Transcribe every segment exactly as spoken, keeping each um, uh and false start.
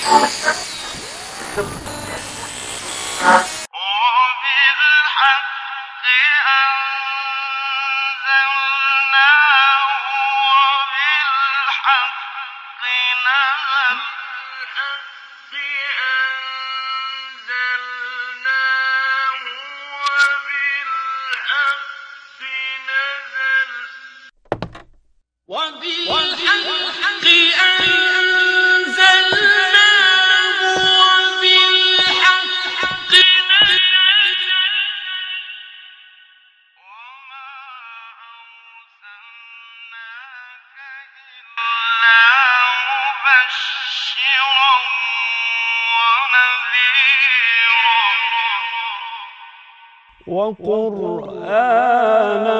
وقرآنا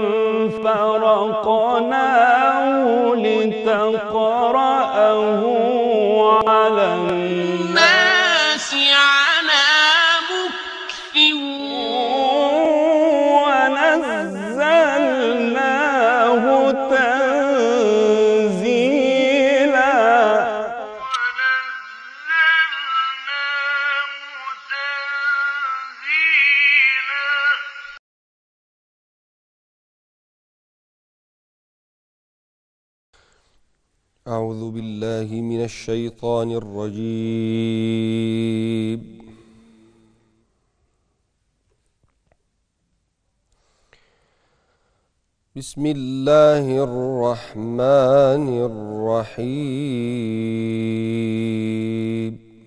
فرقناه لتقرأه على الناس على مكث ونزلناه تنزيلا. أعوذ بالله من الشيطان الرجيم. بسم الله الرحمن الرحيم.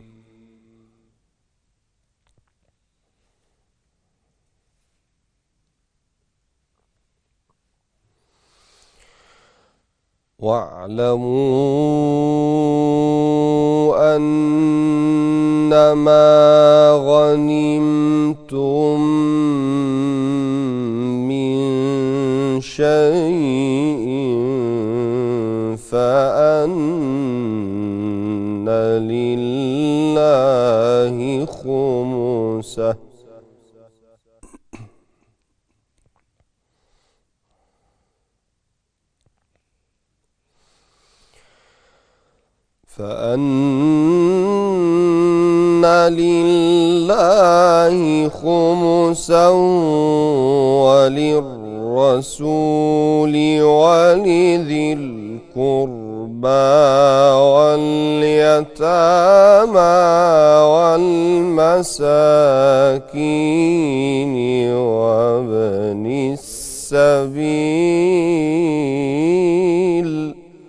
واعلموا أنما غنمتم من شيء فأن لله خمسه فأن لله خمسا وللرسول ولذي القربى واليتامى والمساكين وابن السبيل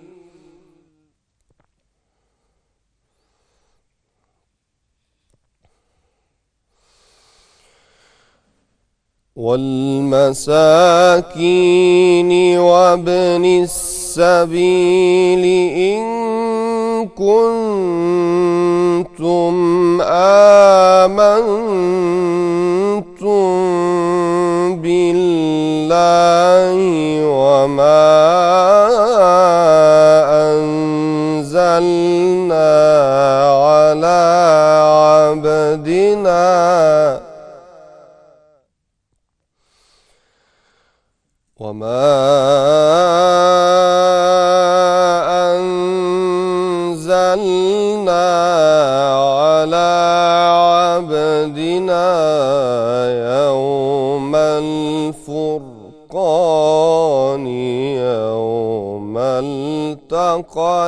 والمساكين وابن السبيل إن كنتم آمنتم بالله وما أنزلنا على عبدنا وما أنزلنا على عبدنا يوم الفرقان يوم التقى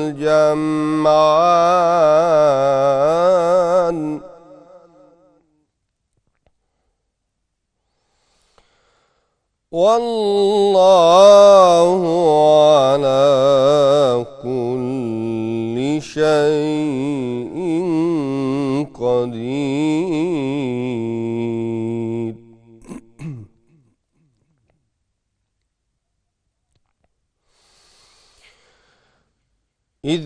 الجمعان والله على كل شيء قدير. إذ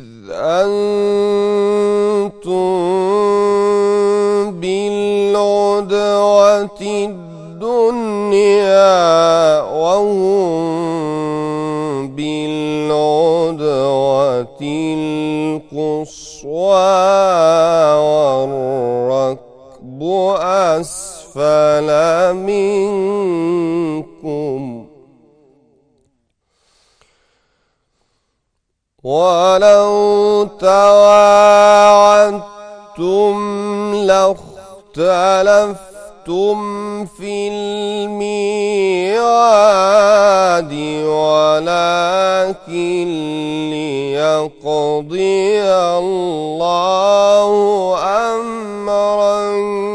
أنتم بالعدوة الدنيا وهم بالعدوة القصوى والركب أسفل منكم ولو تواعدتم لاختلفتم في الميعاد ولكن ليقضي الله أمرا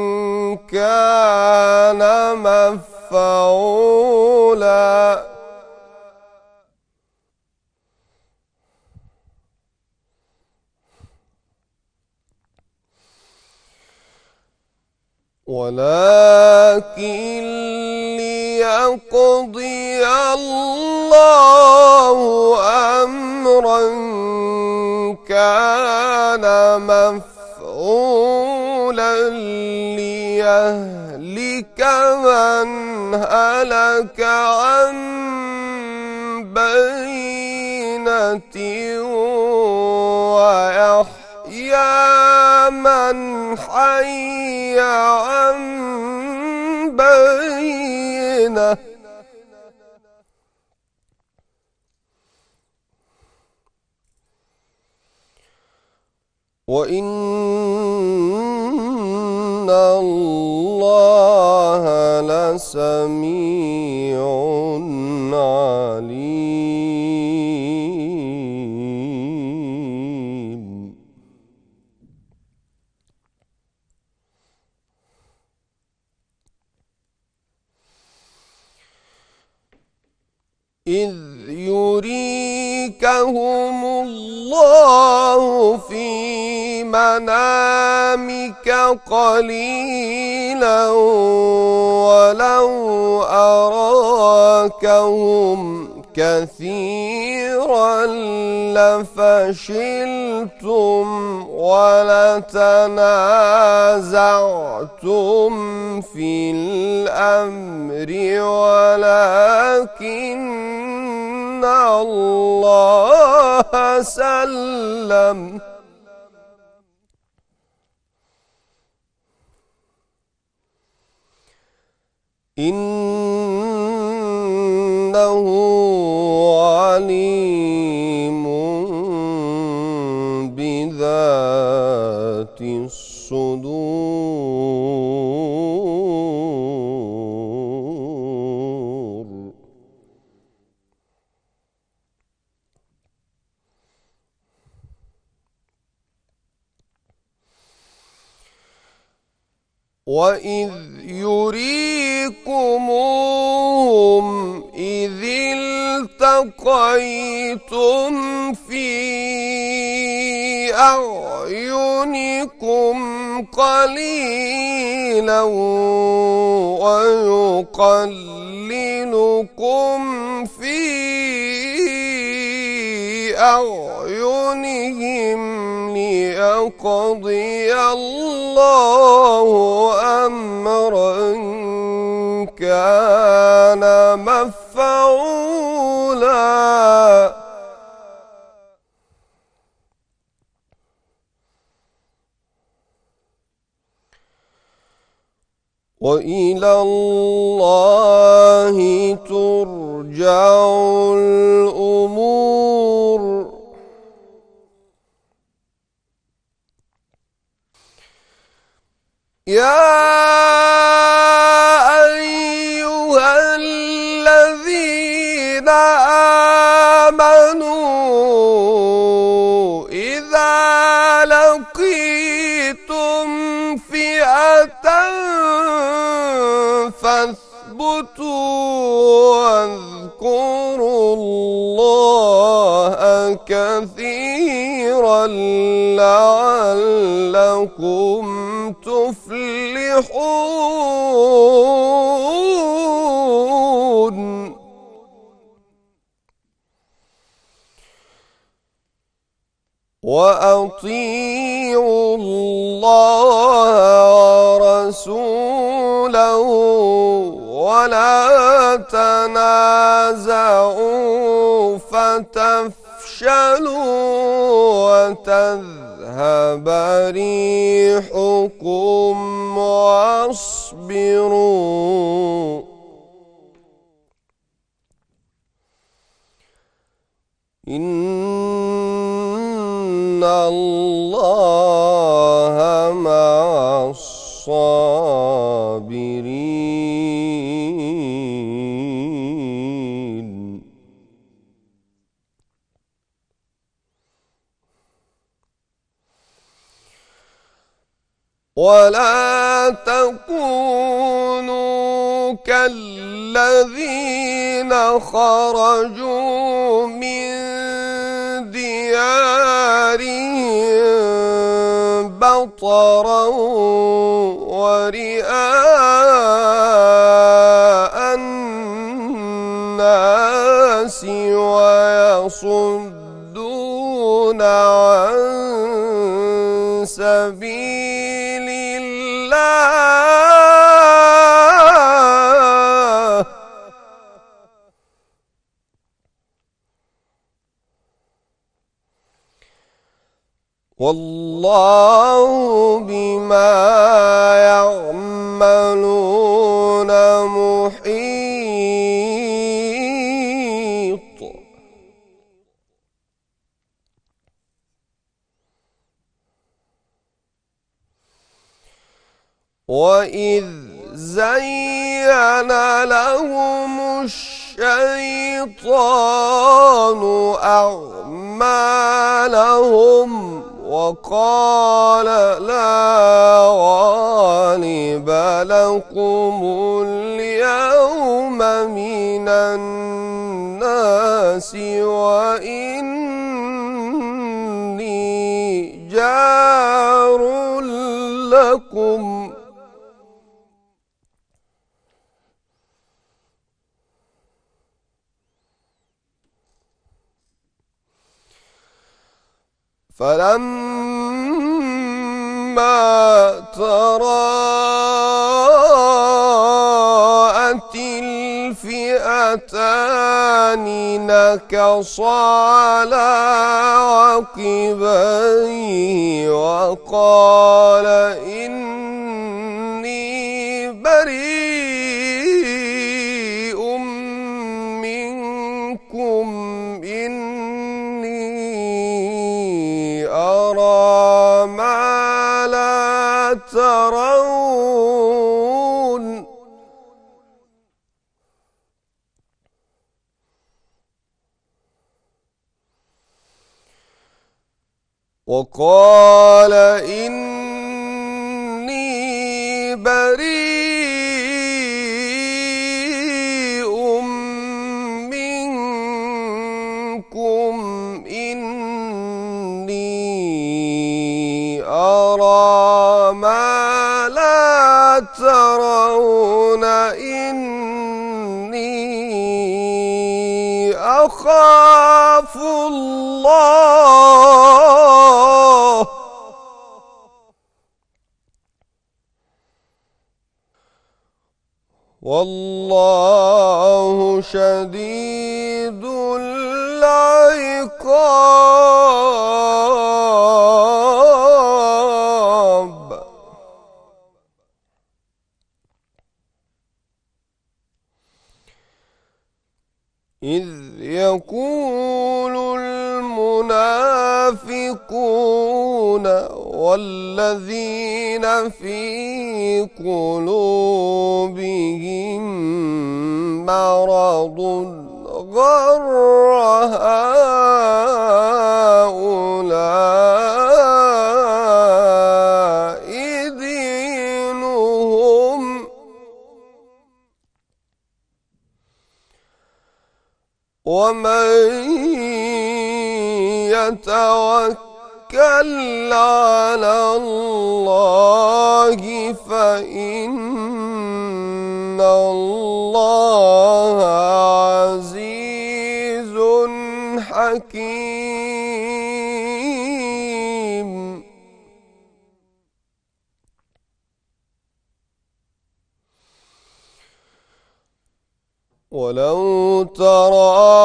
كان مفعولا ولكن ليقضي الله أمرا كان مفعولا ليهلك من هلك عن بينة ويحيى من حي عن بينة وإن الله لسميع عليم. إذ يريكهم الله في منامك قليلا ولو أراكهم كثيرا لفشلتم ولتنازعتم في الأمر ولكن الله سلم إنه عليم بذات الصدور. وإذ يريكموهم إذ التقيتم في أعينكم قليلا ويقللكم في أعينهم ليقضي الله أمرا كان مفعولا. وإلى الله ترجع الأمور. يا أيها الذين آمنوا إذا لقيتم فئة فاثبتوا واذكروا الله كثيرا لعلكم تفلحون. وأطيعوا الله ورسوله ولا تنازعوا فتفشلوا وتذهب ريحكم واصبروا إن الله ولا تكونوا كالذين خرجوا من ديارهم بطرا ورئاء الناس ويصدون عن سبيل الله والله بما يعملون محيط. وإذ زين لهم الشيطان أعمالهم وقال لا غالب لكم اليوم من الناس وإني جار لكم فلما تراءت الفئتان نكص على عقبيه وقال إني بريء منكم إني أرى ما لا ترون وقال إني بريء منكم إني أرى ما لا ترون إني أخاف الله والله شديد العقاب. إذ يقول المنافقون والذين في قلوبهم مرض غر هؤلاء دينهم ومن يتوكل على الله فإن الله عزيز حكيم. ولو ترى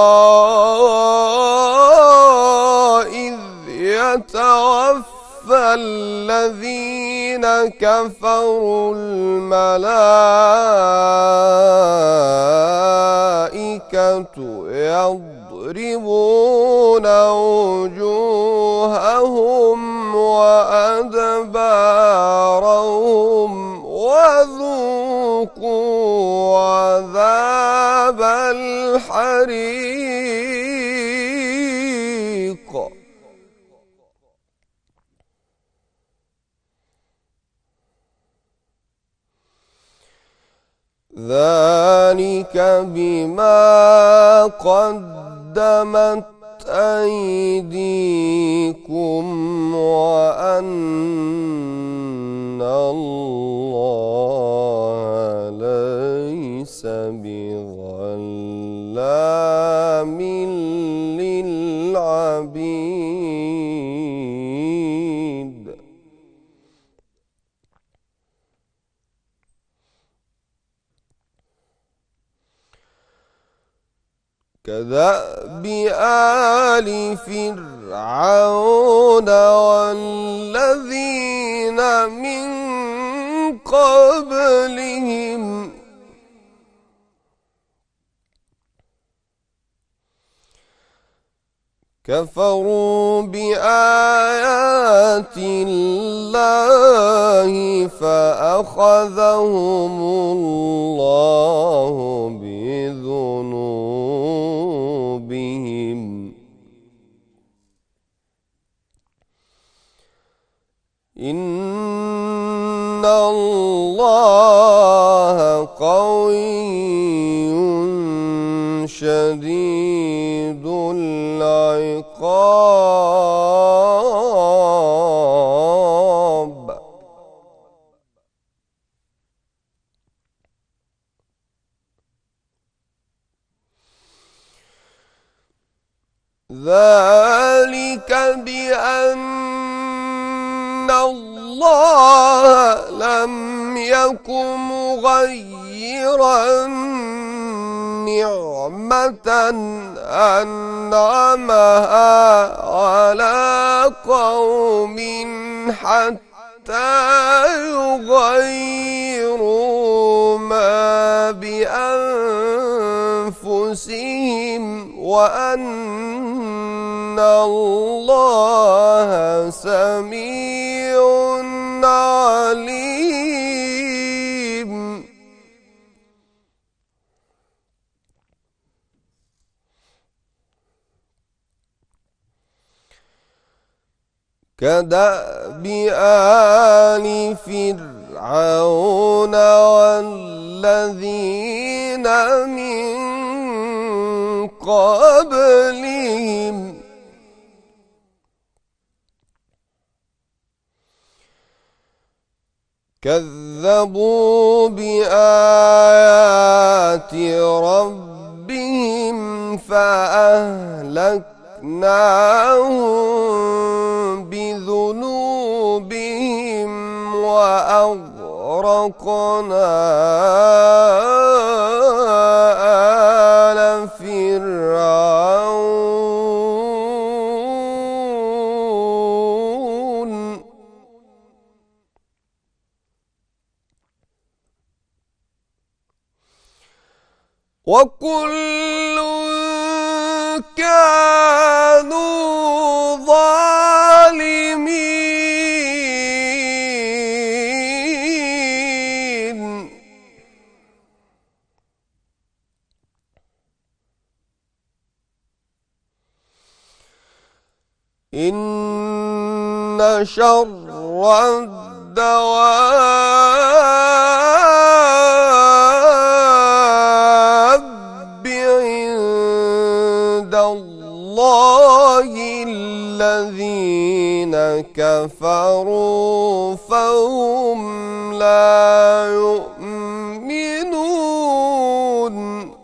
إذ يتوفى الذين كفروا الملائكة يضربون وجوههم وأدبارهم وذوقوا عذاب الحريق. ذلك بما قدمت أيديكم وأن الله ليس بظلام للعبيد. كدأب آل فرعون والذين من قبلهم كفروا بآيات الله فأخذهم الله بذنوبهم إن الله قوي شديد العقاب. ذلك بأن الله لم يكن مغيرا نعمة أنعمها على قوم حتى يغيروا ما بأنفسهم وأن الله سميع عليم. كدأب آل فرعون والذين من قبلهم كذبوا بآيات ربهم فأهلكناهم بذنوبهم وأغرقنا آل فرعون وكل كانوا ظالمين. إن شر الدواب عند الله الذين كفروا فهم لا يؤمنون.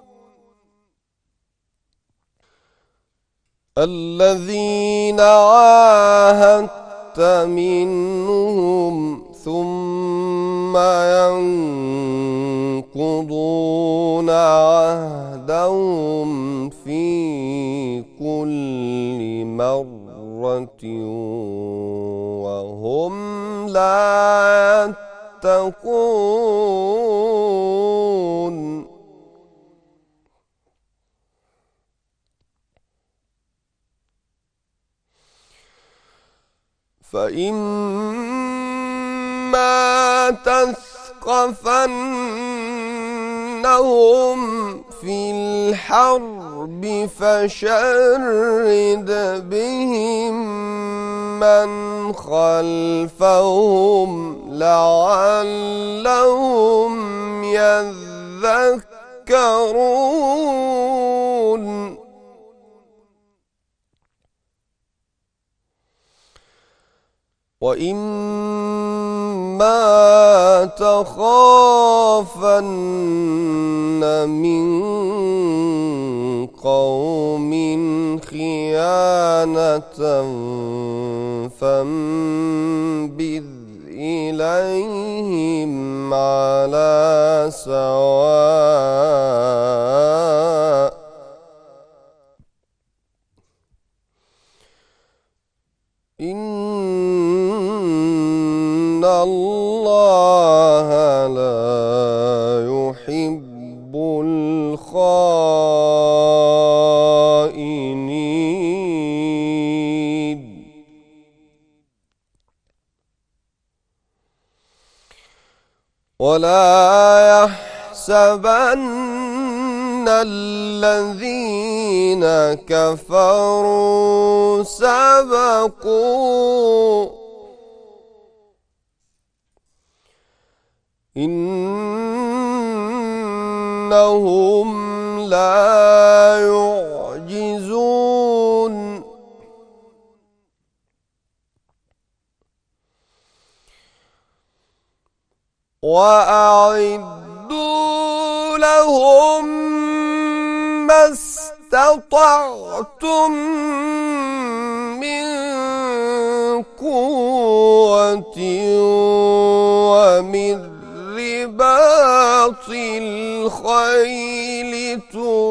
الذين عاهدت منهم ثم ينقضون عهدهم في كل مرة وهم لا يتقون. فإما تثقفنهم في الحرب فشرد بهم من خلفهم لعلهم يذكرون وإما تخافن من قوم خيانة فانبذ إليهم على سواء إن الله لا يحب الخائنين ولا يحسبن الذين كفروا سبقوا إنهم لا يعجزون وأعدوا لهم ما استطعتم من قوة ومن رباط الخيل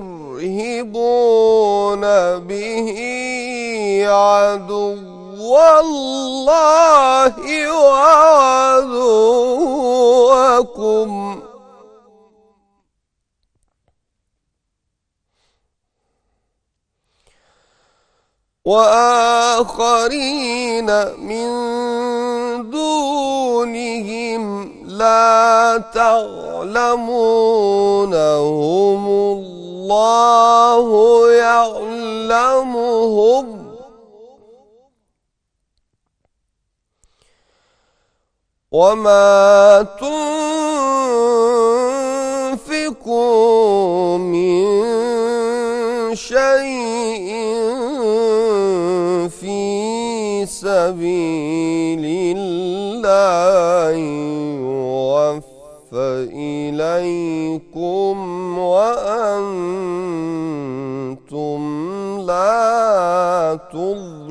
ترهبون به عدو والله وعدوكم وآخرين من دونهم لا تعلمونهم الله يعلمهم وما تنفقوا من شيء في سبيل الله يوفى إليكم وأنتم لا تظلمون